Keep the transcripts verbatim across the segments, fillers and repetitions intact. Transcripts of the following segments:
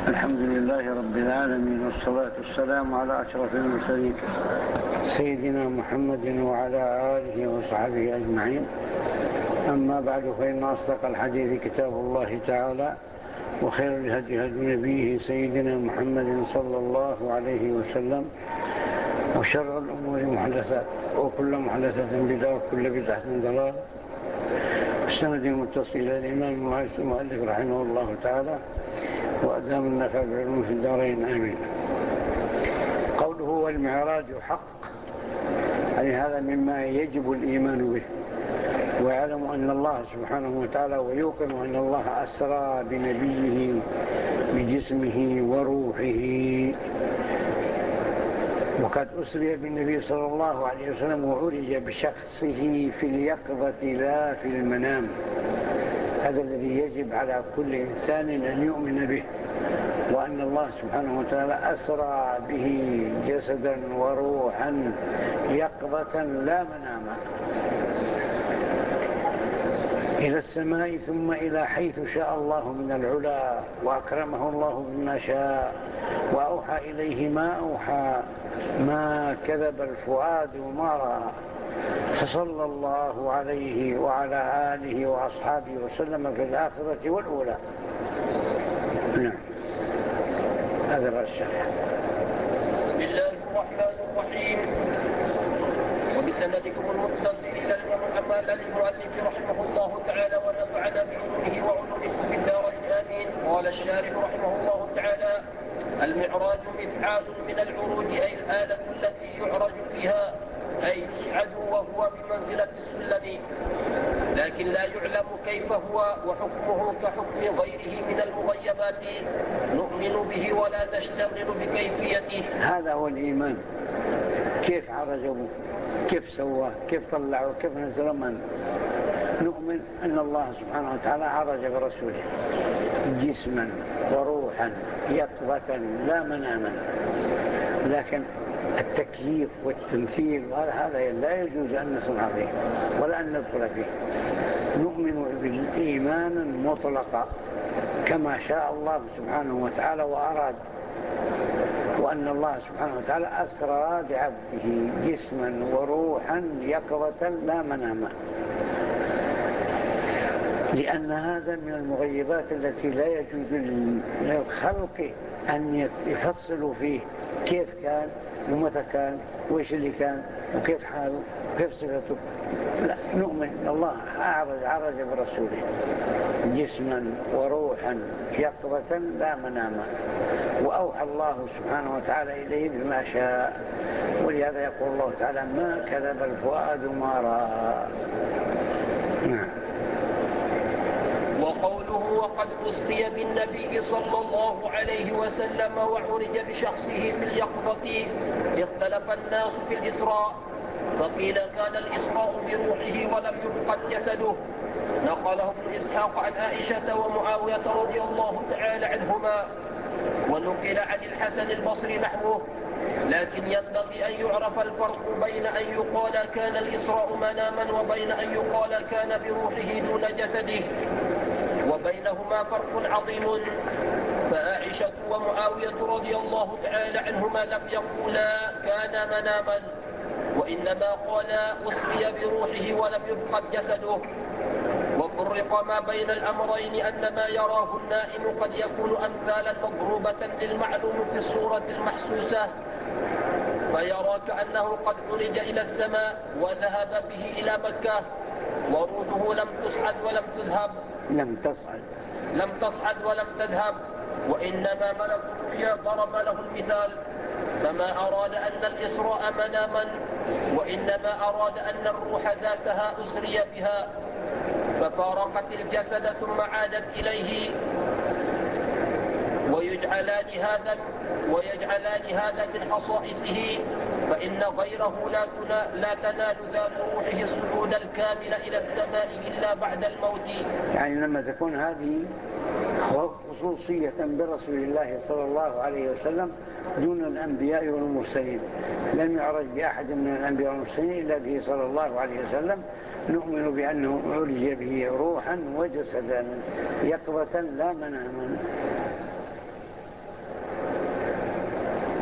الحمد لله رب العالمين، والصلاة والسلام على أشرف المرسلين سيدنا محمد وعلى آله وصحبه أجمعين. أما بعد، فإن أصدق الحديث كتاب الله تعالى، وخير الهدي هدي نبيه سيدنا محمد صلى الله عليه وسلم، وشر الأمور محدثات، وكل محدثة بدعة، وكل بدعة ضلالة. السند المتصل إلى الإمام المؤلف رحمه الله تعالى، وأدام النفع بالعلوم في الدارين، آمين. قوله والمعراج حق، يعني هذا مما يجب الإيمان به، ويعلم أن الله سبحانه وتعالى ويوقن أن الله أسرى بنبيه بجسمه وروحه. وقد أسري بالنبي صلى الله عليه وسلم وعرج بشخصه في اليقظة لا في المنام. هذا الذي يجب على كل إنسان أن يؤمن به، وأن الله سبحانه وتعالى أسرى به جسدا وروحا يقظة لا مناما إلى السماء، ثم إلى حيث شاء الله من العلا، وأكرمه الله بما شاء، وأوحى إليه ما أوحى، ما كذب الفؤاد ما رأى. فصلى الله عليه وعلى آله وأصحابه وسلم في الآخرة والأولى. نعم، هذا هو الشرح. بسم الله الرحمن الرحيم. وبسندكم المتصل إلى المؤلف رحمه الله تعالى، ونفعنا بعلومه وعلومكم في الدارين، آمين. قال الشارح رحمه الله تعالى: المعراج مفعال من العروج، أي الآلة التي يعرج فيها، أي يسعد وهو بمنزلة السلم، لكن لا يعلم كيف هو، وحكمه كحكم غيره من المغيبات، نؤمن به ولا نشتغل بكيفيته. هذا هو الإيمان، كيف عرجه، كيف سواه، كيف طلعه، كيف نزل من. نؤمن أن الله سبحانه وتعالى عرج برسوله جسما وروحا يقظة لا مناما، لكن التكييف والتمثيل هذا لا يجوز أن نصنع فيه ولا أن ندخل فيه. نؤمن بالإيمان مطلقا كما شاء الله سبحانه وتعالى وأراد، وأن الله سبحانه وتعالى أسرى بعبده جسما وروحا يقظة لا مناما، لأن هذا من المغيبات التي لا يجوز للخلق أن يفصلوا فيه كيف كان ومتى كان وإيش اللي كان وكيف حاله وكيف صفته. لا، نؤمن الله أعرج عرج برسوله جسما وروحا يقظة لا مناما، وأوحى الله سبحانه وتعالى إليه بما شاء. ولهذا يقول الله تعالى: ما كذب الفؤاد ما رأى. نعم. وقوله: وقد أسري بالنبي صلى الله عليه وسلم وعرج بشخصه في اليقظة، اختلف الناس في الإسراء، فقيل كان الإسراء بروحه ولم يفقد جسده. نقله ابن إسحاق عن عائشة ومعاوية رضي الله تعالى عنهما، ونقل عن الحسن البصري نحوه. لكن ينبغي أن يعرف الفرق بين أن يقال كان الإسراء مناما وبين أن يقال كان بروحه دون جسده، وبينهما فرق عظيم. فعائشة ومعاوية رضي الله تعالى عنهما لم يقولا كان مناما، وإنما قالا أسري بروحه ولم يفقد جسده. وفرق ما بين الأمرين أن ما يراه النائم قد يكون أمثالا مضروبة للمعلوم في الصورة المحسوسة، فيرى كأنه قد عرج إلى السماء وذهب به إلى مكة، وروحه لم تصعد ولم تذهب لم تصعد لم تصعد ولم تذهب، وإنما ملك الرؤيا ضرب له المثال، فما أراد أن الإسراء مناما، وإنما أراد أن الروح ذاتها أسري بها، ففارقت الجسد ثم عادت إليه. ويجعلان هذا ويجعلان هذا من خصائصه، فإن غيره لا, لا تنال ذات روحه الصعود الكامل إلى السماء إلا بعد الموت. يعني لما تكون هذه خصوصية برسول الله صلى الله عليه وسلم دون الأنبياء والمرسلين، لم يعرج بأحد من الأنبياء والمرسلين إلا به صلى الله عليه وسلم، نؤمن بأنه عرج به روحا وجسدا يقظة لا مناما.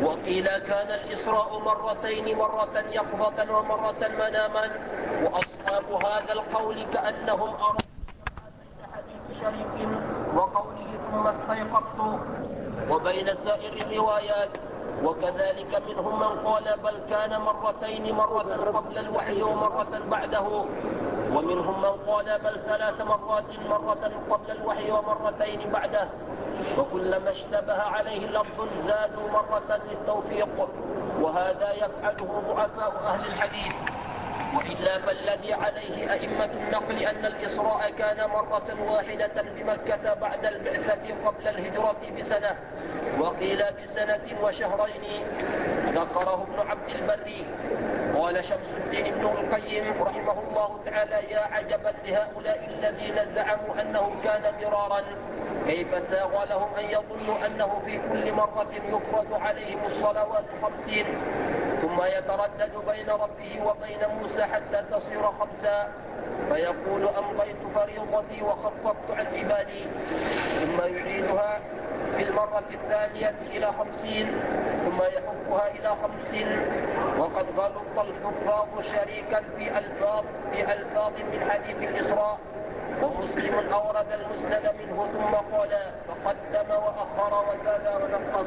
وقيل كان الإسراء مرتين، مرة يقظة ومرة مناما. وأصحاب هذا القول كأنهم أرادوا بين حديث شريك وقوله ثم استيقظت وبين سائر الروايات. وكذلك منهم من قال بل كان مرتين، مرة قبل الوحي ومرة بعده. ومنهم من قال بل ثلاث مرات، مرة قبل الوحي ومرتين بعده. وكلما اشتبه عليه لفظ زادوا مرة للتوفيق، وهذا يفعله ضعفاء أهل الحديث. وإلا فالذي عليه أئمة النقل أن الإسراء كان مرة واحدة بمكة بعد البعثة قبل الهجرة بسنة، وقيل بسنة وشهرين. ذكره ابن عبد البر. قال شمس الدين ابن القيم رحمه الله تعالى يا عجبا لهؤلاء الذين زعموا أنه كان مرارا، كيف ساغ لهم أن يظنوا أنه في كل مرة يفرض عليهم الصلوات خمسين ثم يتردد بين ربه وبين موسى حتى تصير خمسا، فيقول أمضيت فريضتي وخففت عن عبادي، ثم يعيدها في المرة الثانية إلى خمسين ثم يحكها إلى خمسين. وقد غلط الحفاظ شريكا في ألفاظ, في ألفاظ من حديث الإسراء. ومسلم أورد المسند منه ثم قال فقدم وأخر وزاد ونقص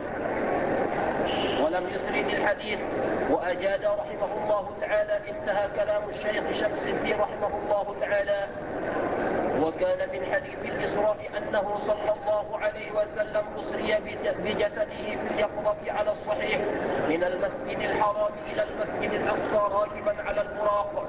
ولم يسرد الحديث وأجاد رحمه الله تعالى. انتهى كلام الشيخ شمس الدين رحمه الله تعالى. وكان من حديث الإسراء أنه صلى الله عليه وسلم أسري بجسده في اليقظة على الصحيح من المسجد الحرام إلى المسجد الأقصى راكبا على البراق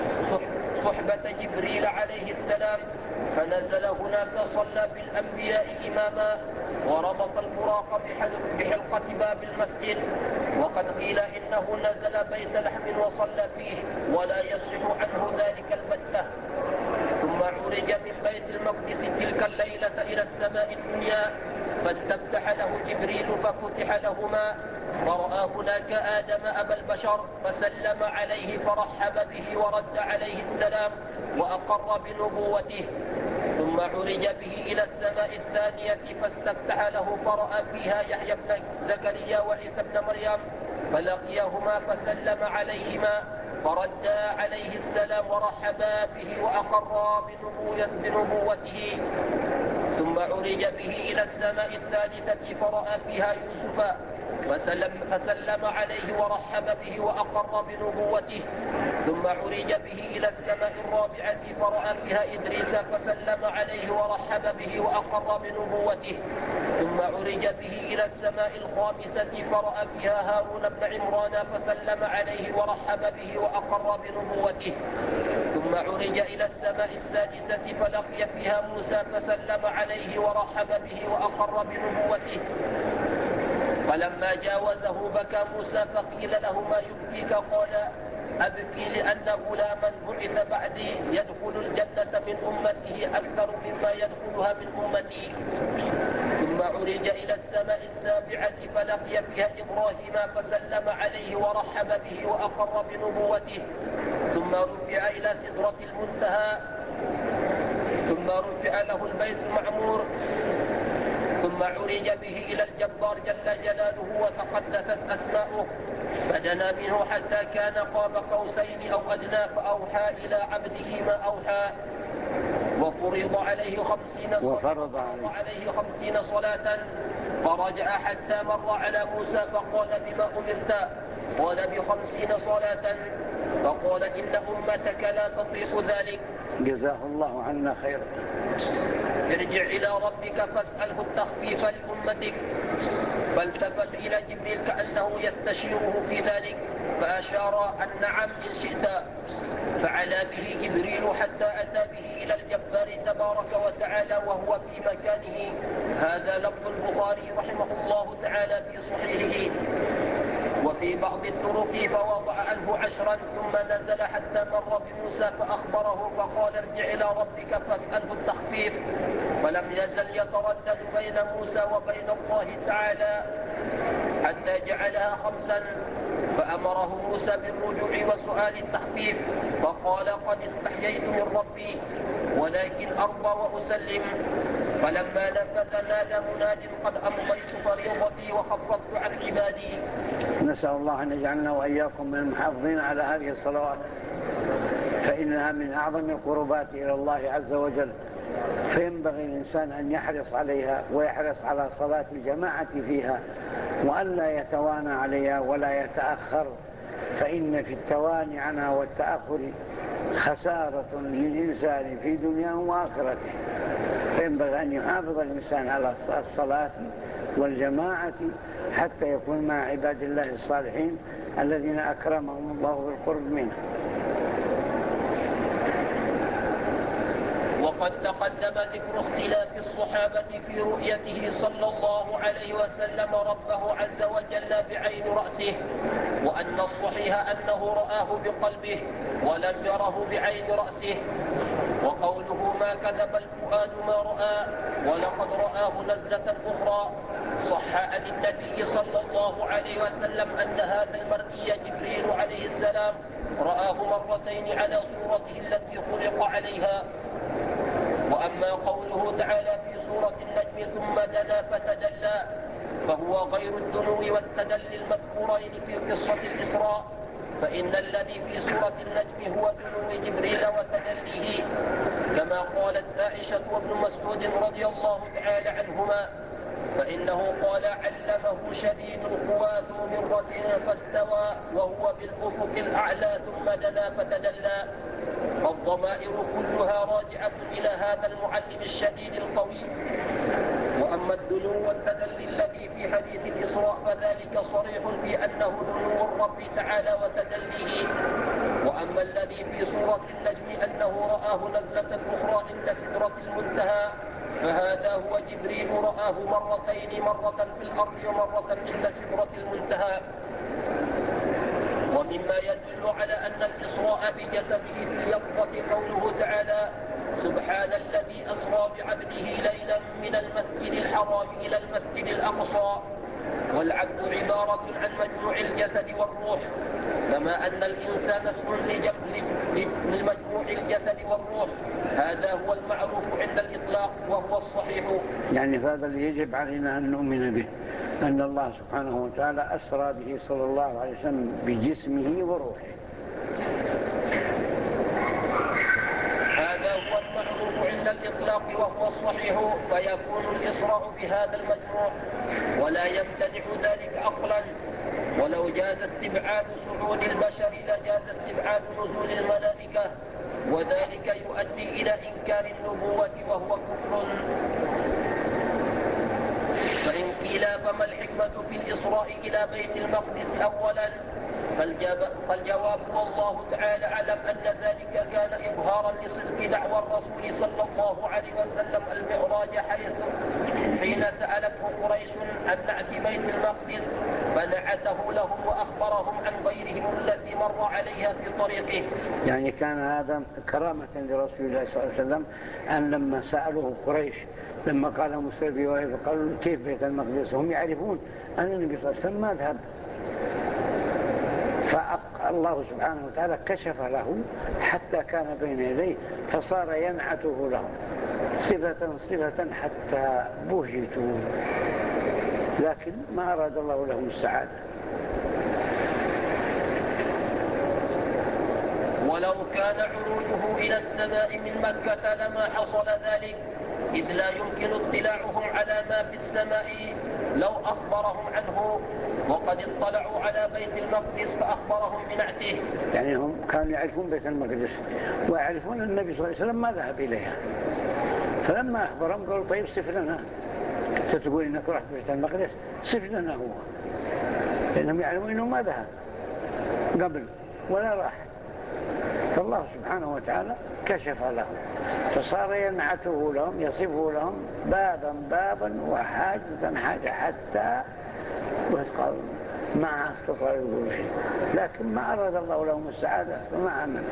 صحبة جبريل عليه السلام، فنزل هناك صلى بالأنبياء إماما وربط البراق بحلقة باب المسجد. وقد قيل إنه نزل بيت لحم وصلى فيه ولا يصح عنه ذلك البتة. ثم عرج من بيت المقدس تلك الليلة إلى السماء الدنيا فاستفتح له جبريل ففتح لهما، فرأى هناك آدم أبا البشر فسلم عليه فرحب به ورد عليه السلام وأقر بنبوته. ثم عرج به إلى السماء الثانية فاستفتح له فرأى فيها يحيى بن زكريا وعيسى بن مريم فلقيهما فسلم عليهما فردا عليه السلام ورحبا به وأقرا بنبوته. ثم عرج به إلى السماء الثالثة فرأى فيها يوسف فسلم, فسلم عليه ورحب به وأقر بنبوته. ثم عرج به إلى السماء الرابعة فرأى فيها إدريس فسلم عليه ورحب به وأقر بنبوته. ثم عرج به إلى السماء الخامسة فرأى فيها هارون بن عمران فسلم عليه ورحب به وأقر بنبوته. ثم عرج إلى السماء السادسة فلقي فيها موسى فسلم عليه ورحب به وأقر بنبوته. فلما جاوزه بكى موسى فقيل له ما يبكيك؟ قال أبكي لأن غلاما بعث بعدي يدخل الجنة من أمته أكثر مما يدخلها من أمتي. ثم عرج إلى السماء السابعة فلقي فيها إبراهيم فسلم عليه ورحب به وأقر بنبوته. ثم رفع إلى سدرة المنتهى ثم رفع له البيت المعمور. ثم عرج به إلى الجبار جل جلاله وتقدست أسماؤه فدنا منه حتى كان قاب قوسين أو أدنى فأوحى إلى عبده ما أوحى. وفرض عليه خمسين وفرض عليه. عليه خمسين صلاة فرجع حتى مر على موسى فقال بما أمرت؟ قال بخمسين صلاة. فقال إن أمتك لا تطيق ذلك. جزاه الله عنا خيرا. ارجع إلى ربك فاسأله التخفيف لأمتك. فالتفت إلى جبريل كأنه يستشيره في ذلك فأشار أن نعم إن شئت. فعلى به جبريل حتى أتى به إلى الجبار تبارك وتعالى وهو في مكانه. هذا لفظ البخاري رحمه الله تعالى في صحيحه. وفي بعض الطرق فوضع عنه عشرا ثم نزل حتى مر بموسى فأخبره فقال ارجع إلى ربك فاسأله التخفيف. فلم يزل يتردد بين موسى وبين الله تعالى حتى جعلها خمسا. فأمره موسى بالرجوع وسؤال التخفيف فقال قد استحييت من ربي ولكن أرضى وأسلم. فلما نفذ نادى مناد قد أمضيت فريضتي فريضتي وخففت عن عبادي. نسأل الله أن يجعلنا وإياكم من المحافظين على هذه الصلوات، فإنها من أعظم القربات إلى الله عز وجل، فينبغي الإنسان أن يحرص عليها ويحرص على صلاة الجماعة فيها، وأن لا يتوانى عليها ولا يتأخر، فإن في التواني عنها والتأخر خسارة للإنسان في دنياه وآخرته. فينبغي أن يحافظ الإنسان على الصلاة والجماعة حتى يكون مع عباد الله الصالحين الذين أكرمهم الله بالقرب منه. وقد تقدم ذكر اختلاف الصحابة في رؤيته صلى الله عليه وسلم ربه عز وجل بعين رأسه، وأن الصحيح أنه رآه بقلبه ولم يره بعين رأسه. وقوله ما كذب الفؤاد ما رأى ولقد رآه نزلة أخرى، صح عن النبي صلى الله عليه وسلم أن هذا المرئي جبريل عليه السلام رآه مرتين على صورته التي خلق عليها. وأما قوله تعالى في سورة النجم ثم دنا فتدلى، فهو غير الدنو والتدلي المذكورين في قصة الإسراء، فإن الذي في سورة النجم هو دنو جبريل وتدليه، كما قالت عائشة وابن مسعود رضي الله تعالى عنهما، فإنه قال علمه شديد القوى ذو مرة فاستوى وهو بالأفق الأعلى ثم دنا فتدلى. الضمائر كلها راجعة إلى هذا المعلم الشديد القوي. وأما الدنو والتدلي الذي في حديث الإسراء فذلك صريح في أنه دنو الرب تعالى وتدليه. وأما الذي في سورة النجم أنه رآه نزلة أخرى عند سدرة المنتهى، فهذا هو جبريل رآه مرتين، مرة في الأرض ومرة عند سدرة المنتهى. ومما يدل على أن الإسراء بجسده في اليقظة قوله تعالى سبحان الذي أسرى بعبده ليلا من المسجد الحرام إلى المسجد الأقصى. والعبد عبارة عن مجموع الجسد والروح، كما أن الإنسان اسم لمجموع الجسد والروح. هذا هو المعروف عند الإطلاق وهو الصحيح. يعني هذا اللي يجب علينا أن نؤمن به، أن الله سبحانه وتعالى أسرى به صلى الله عليه وسلم بجسمه وروحه. هذا هو المعروف عند الإطلاق وهو الصحيح، فيكون الإسراء بهذا المجموع، ولا يمتنع ذلك عقلا. ولو جاز استبعاد صعود البشر لجاز استبعاد نزول الملائكة، وذلك يؤدي إلى إنكار النبوة وهو كفر. فإن قيل فما الحكمة في الإسراء إلى بيت المقدس أولا، فالجواب والله تعالى أعلم أن ذلك كان إظهارا لصدق دعوى الرسول صلى الله عليه وسلم المعراج، حيث حين سألته قريش عن نعت بيت المقدس فنعته لهم وأخبرهم عن غيرهم التي مر عليها في طريقه. يعني كان هذا كرامة لرسول الله صلى الله عليه وسلم، أن لما سألوه قريش لما قال مسلمي وإذ قالوا كيف بيت المقدس، هم يعرفون أن النبي صلى الله عليه وسلم ما ذهب، فالله سبحانه وتعالى كشف له حتى كان بين يديه، فصار ينعته لهم صفة صفة حتى بهتوا، لكن ما أراد الله لهم السعادة. ولو كان عروجه إلى السماء من مكة لما حصل ذلك، إذ لا يمكن اطلاعهم على ما في السماء لو أخبرهم عنه، وقد اطلعوا على بيت المقدس فأخبرهم بنعته. يعني هم كانوا يعرفون بيت المقدس ويعرفون النبي صلى الله عليه وسلم ما ذهب إليها، فلما أخبرهم قالوا طيب صف لنا، تقول إنك رحت بيت المقدس، صف لنا هو، لأنهم يعلمون إنه ما ذهب قبل ولا راح. فالله سبحانه وتعالى كشف له، فصار ينعته لهم، يصفه لهم بابا بابا وحاجة حاجة، حتى قالوا ما استطاعوا يقولوا شيء، لكن ما أراد الله لهم السعادة فما عمل.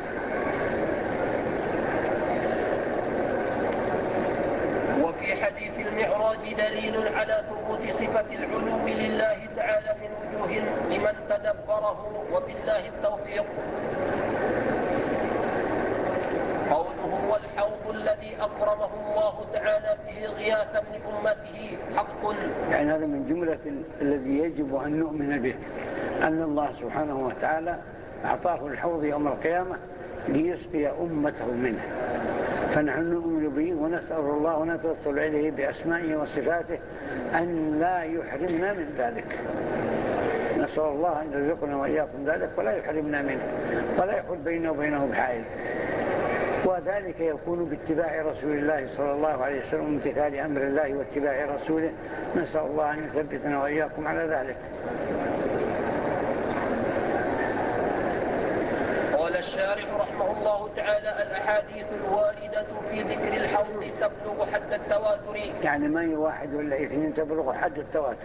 وفي حديث المعراج دليل على ثبوت صفة العلو لله تعالى من وجوه لمن تدبره، وبالله التوفيق. قوله هو الحوض الذي أكرمه الله تعالى به غياثا لأمته حق. يعني هذا من جملة الذي يجب أن نؤمن به، أن الله سبحانه وتعالى أعطاه الحوض يوم القيامة ليسقي أمته منه، فنحن نؤمن به ونسأل الله ونتوسل إليه بأسمائه وصفاته أن لا يحرمنا من ذلك. نسأل الله أن يرزقنا وإياكم ذلك ولا يحرمنا منه ولا يحول بيننا وبينه بحائل، وذلك يكون باتباع رسول الله صلى الله عليه وسلم وامتثال أمر الله واتباع رسوله. نسأل الله أن يثبتنا وإياكم على ذلك. قال الشارح رحمه الله تعالى: الأحاديث الواردة في ذكر الحوض تبلغ حد التواتر. يعني ما هي واحد ولا اثنين، تبلغ حد التواتر.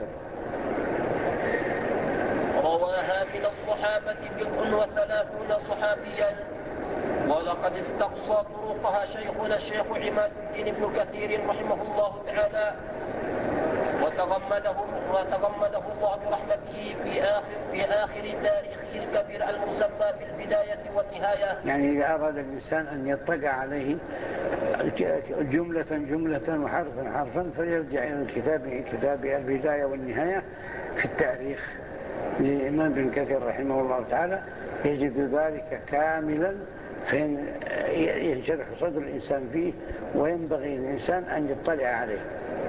رواها من الصحابة بضع وثلاثون صحابيا، ولقد استقصى طرقها شيخنا الشيخ عماد الدين بن كثير رحمه الله تعالى وتغمده, وتغمده الله برحمته في آخر, في آخر تاريخه الكبير المسمى بالبداية والنهاية. يعني إذا أراد الإنسان أن يطلع عليه جملة جملة وحرفا حرفا فيرجع إلى الكتاب كتاب البداية والنهاية في التاريخ للإمام ابن كثير رحمه الله تعالى، يجد ذلك كاملا فين ينشرح صدر الإنسان فيه، وينبغي الإنسان أن يطلع عليه.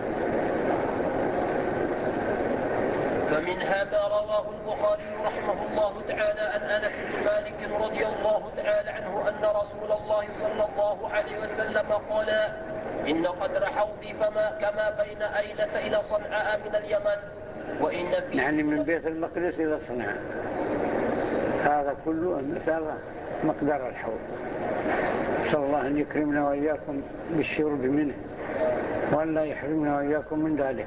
فمنها ما رواه البخاري رحمه الله تعالى عن أنس بن مالك رضي الله تعالى عنه أن رسول الله صلى الله عليه وسلم قال: إن قدر حوضي فما كما بين أيلة إلى صنعاء من اليمن، وإن فيه يعني من بيت المقدس إلى صنعاء، هذا كله مثال مقدار الحوض. صلى الله أن يكرمنا وإياكم بالشرب منه وأن لا يحرمنا وإياكم من ذلك.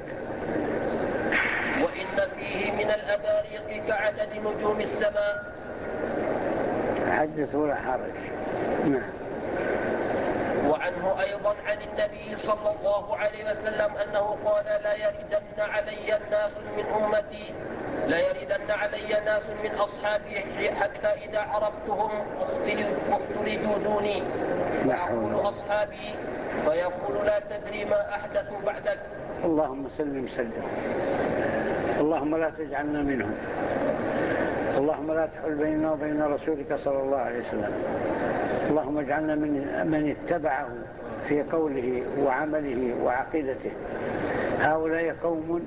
وإن فيه من الأباريق كعدد نجوم السماء. حدث ولا حرج. نعم. وعنه أيضا عن النبي صلى الله عليه وسلم أنه قال: لا يردن علي الناس من أمتي لا يردن علي ناس من أصحابي حتى إذا عرفتهم اختلجوا دوني، فأقول أصحابي فيقول: لا تدري ما أحدثوا بعدك. اللهم سلم سلم. اللهم لا تجعلنا منهم. اللهم لا تحل بيننا وبين رسولك صلى الله عليه وسلم. اللهم اجعلنا من من اتبعه في قوله وعمله وعقيدته. هؤلاء قوم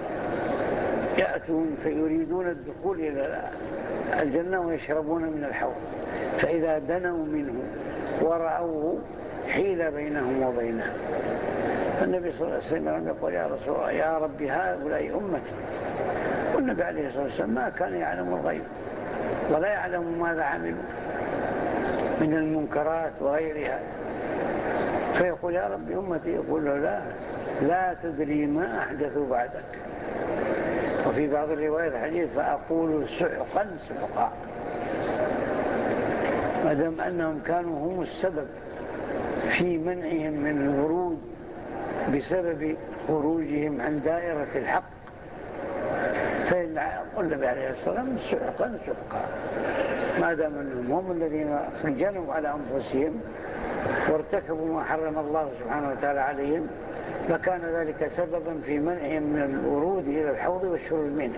يأتون فيريدون الدخول إلى الجنة ويشربون من الحوض، فإذا دنوا منه ورأوه حيل بينهم وبينه. النبي صلى الله عليه وسلم يقول: يا رسول الله، يا رب هؤلاء أمتي. والنبي عليه الصلاة والسلام ما كان يعلم الغيب ولا يعلم ماذا عملوا من المنكرات وغيرها، فيقول: يا رب أمتي. يقول له: لا لا تدري ما أحدثوا بعدك. وفي بعض الروايات الحديث: فأقول سحقا سحقا، ما دام أنهم كانوا هم السبب في منعهم من الورود بسبب خروجهم عن دائرة الحق، فقل النبي عليه الصلاة والسلام: سحقا سحقا. ما دام أنهم هم الذين خجلوا على أنفسهم وارتكبوا ما حرم الله سبحانه وتعالى عليهم، فكان ذلك سببا في منعهم من الورود إلى الحوض والشرب منه.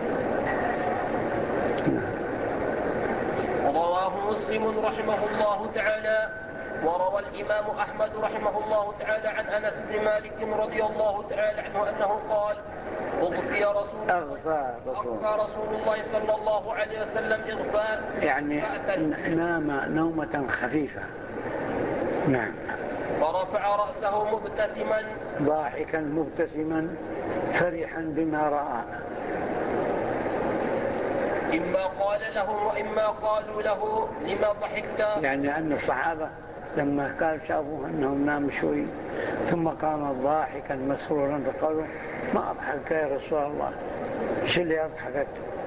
رواه مسلم رحمه الله تعالى. وروى الإمام أحمد رحمه الله تعالى عن أنس بن مالك رضي الله تعالى عنه أنه قال: أغفى رسول, أغفى رسول. أغفى رسول الله صلى الله عليه وسلم إغفاء، يعني نام نومة خفيفة. نعم. فرفع رأسه مبتسما ضاحكا مبتسما فرحا بما رأى. إما قال له وإما قالوا له: لما ضحكت؟ يعني أن الصحابة لما قال شافوا أنهم نام شوي ثم قام ضاحكا مسرورا، فقالوا: ما أضحك يا رسول الله، إيش اللي أضحكت؟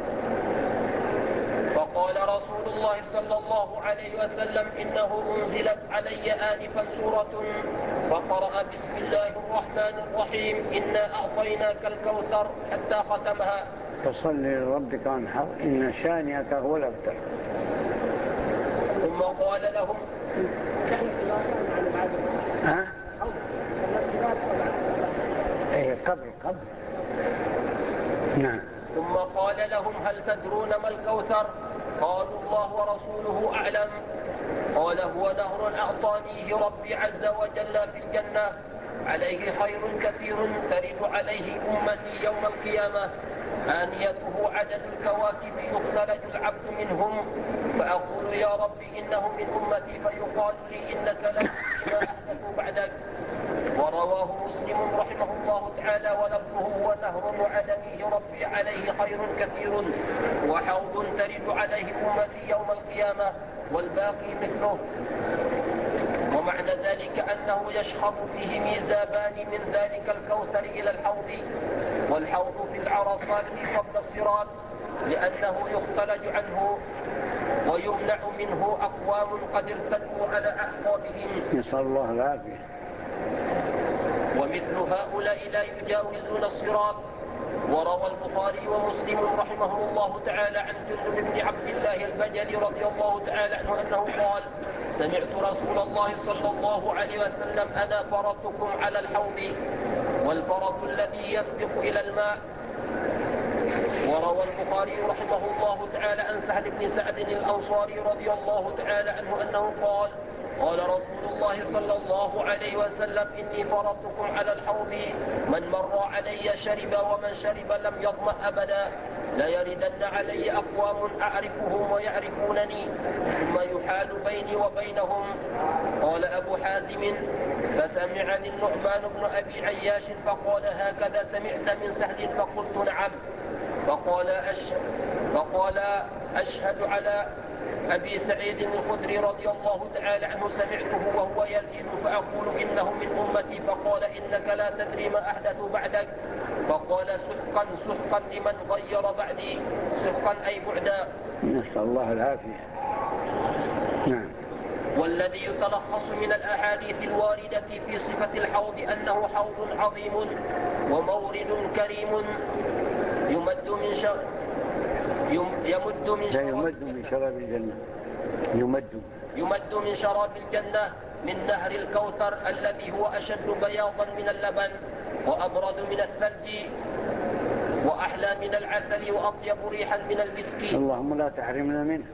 فقال رسول الله صلى الله عليه وسلم: إنه أنزلت علي آنفا سورة فقرأ بسم الله الرحمن الرحيم إنا أعطيناك الكوثر حتى ختمها. فصل لربك وانحر إن شانئك هو الأبتر. ثم قال لهم ها؟ ايه قبل قبل. نعم. ثم قال لهم هل تدرون ما الكوثر؟ قالوا الله ورسوله أعلم. قال هو نهر أعطانيه ربي عز وجل في الجنة، عليه خير كثير ترد عليه أمتي يوم القيامة، آنيته عدد الكواكب يختلج العبد منهم، فأقول يا رب إنهم من أمتي، فيقال لي إنك لا تدري ما أحدثوا بعدك. ورواه مسلم رحمه الله تعالى ولفظه هو نهر وعدمه ربي عليه خير كثير وحوض ترد عليه أمتي يوم القيامة، والباقي مثله. ومعنى ذلك أنه يشخب فيه ميزابان من ذلك الكوثر إلى الحوض، والحوض في العرصات قبل الصراط، لأنه يختلج عنه ويمنع منه أقوام قد ارتدوا على أعقابهم، نسأل الله العافية. ومثل هؤلاء لا يجاوزون الصراط. وروى البخاري ومسلم رحمه الله تعالى عن جندب بن عبد الله البجلي رضي الله تعالى عنه أنه قال سمعت رسول الله صلى الله عليه وسلم أنا فرطكم على الحوض، والفرط الذي يسبق إلى الماء. وروى البخاري رحمه الله تعالى عن سهل بن سعد الأنصاري رضي الله تعالى عنه أنه قال قال رسول الله صلى الله عليه وسلم إني فرطكم على الحوض، من مر علي شرب ومن شرب لم يظمأ أبدا، لا يردن علي أقوام أعرفهم ويعرفونني ثم يحال بيني وبينهم. قال أبو حازم فسمعني النعمان بن أبي عياش فقال هكذا سمعت من سهل؟ فقلت نعم. فقال أشهد, فقال أشهد على أبي سعيد الخدري رضي الله تعالى عنه سمعته وهو يزيد فأقول إنه من أمتي، فقال إنك لا تدري ما أحدث بعدك، فقال سحقا سحقا لمن غير بعدي، سحقا أي بعدا. نسأل الله العافية. نعم. والذي يتلخص من الأحاديث الواردة في صفة الحوض أنه حوض عظيم ومورد كريم يمد من شر يمد من شراب يمد من شراب الجنة يمد يمد من شراب الجنة من نهر الكوثر الذي هو أشد بياضا من اللبن وأبرد من الثلج وأحلى من العسل وأطيب ريحا من المسك. اللهم لا تحرمنا منه.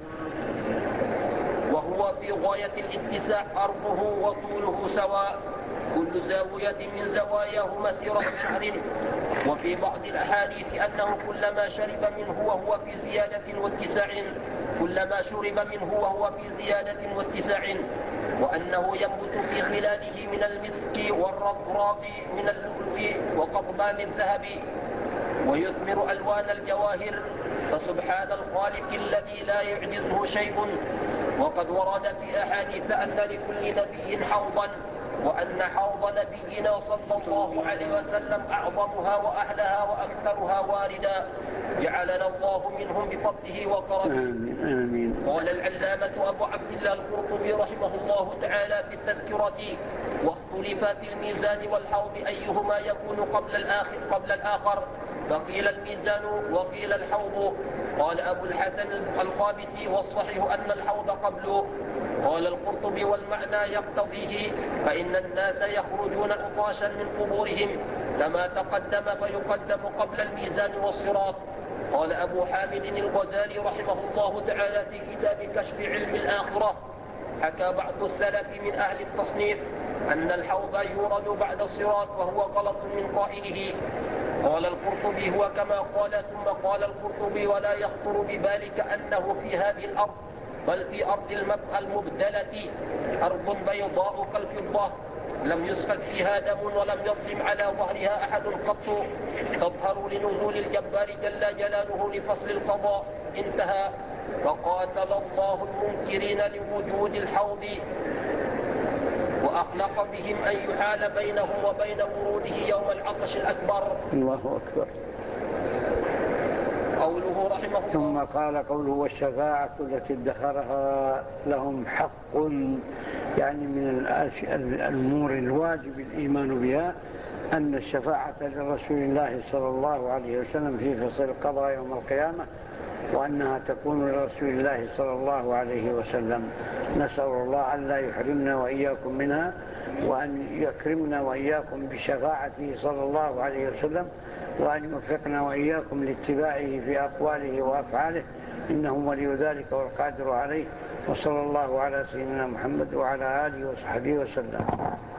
وهو في غاية الاتساع، أرضه وطوله سواء، كل زاوية من زواياه مسيرة شهر. وفي بعض الأحاديث أنه كلما شرب منه وهو في زيادة واتساع كلما شرب منه وهو في زيادة واتساع، وأنه ينبت في خلاله من المسك والرطراب من اللؤلؤ وقضبان الذهب ويثمر ألوان الجواهر، فسبحان الخالق الذي لا يعجزه شيء. وقد ورد في أحاديث أن لكل نبي حوضا، وأن حوض نبينا صلى الله عليه وسلم أعظمها وأحلاها وأكثرها واردا، جعلنا الله منهم بفضله وكرمه. آمين. قال العلامة أبو عبد الله القرطبي رحمه الله تعالى في التذكرة واختلف في الميزان والحوض أيهما يكون قبل الآخر, قبل الآخر فقيل الميزان وقيل الحوض. قال أبو الحسن القابسي والصحيح أن الحوض قبله. قال القرطبي والمعنى يقتضيه، فإن الناس يخرجون عطاشا من قبورهم كما تقدم فيقدم قبل الميزان والصراط. قال أبو حامد الغزالي رحمه الله تعالى في كتاب كشف علم الآخرة حكى بعض السلف من أهل التصنيف أن الحوض يورد بعد الصراط وهو غلط من قائله. قال القرطبي هو كما قال. ثم قال القرطبي ولا يخطر ببالك أنه في هذه الأرض بل في أرض المبدلة، أرض بيضاء كالفضة لم يسفك فيها دم ولم يظلم على ظهرها أحد قط، تظهر لنزول الجبار جل جلاله لفصل القضاء. انتهى. فقاتل الله المنكرين لوجود الحوض وأخلق بهم أن يحال بينهم وبين وروده يوم العطش الأكبر. الله أكبر. قوله رحمه الله ثم قال قوله والشفاعة التي ادخرها لهم حق، يعني من الأمور الواجب الإيمان بها أن الشفاعة لرسول الله صلى الله عليه وسلم في فصل القضاء يوم القيامة وأنها تكون لرسول الله صلى الله عليه وسلم. نسأل الله أن لا يحرمنا وإياكم منها، وأن يكرمنا وإياكم بشفاعته صلى الله عليه وسلم، وأن يوفقنا وإياكم لاتباعه في أقواله وأفعاله، إنه ولي ذلك والقادر عليه. وصلى الله على سيدنا محمد وعلى آله وصحبه وسلم.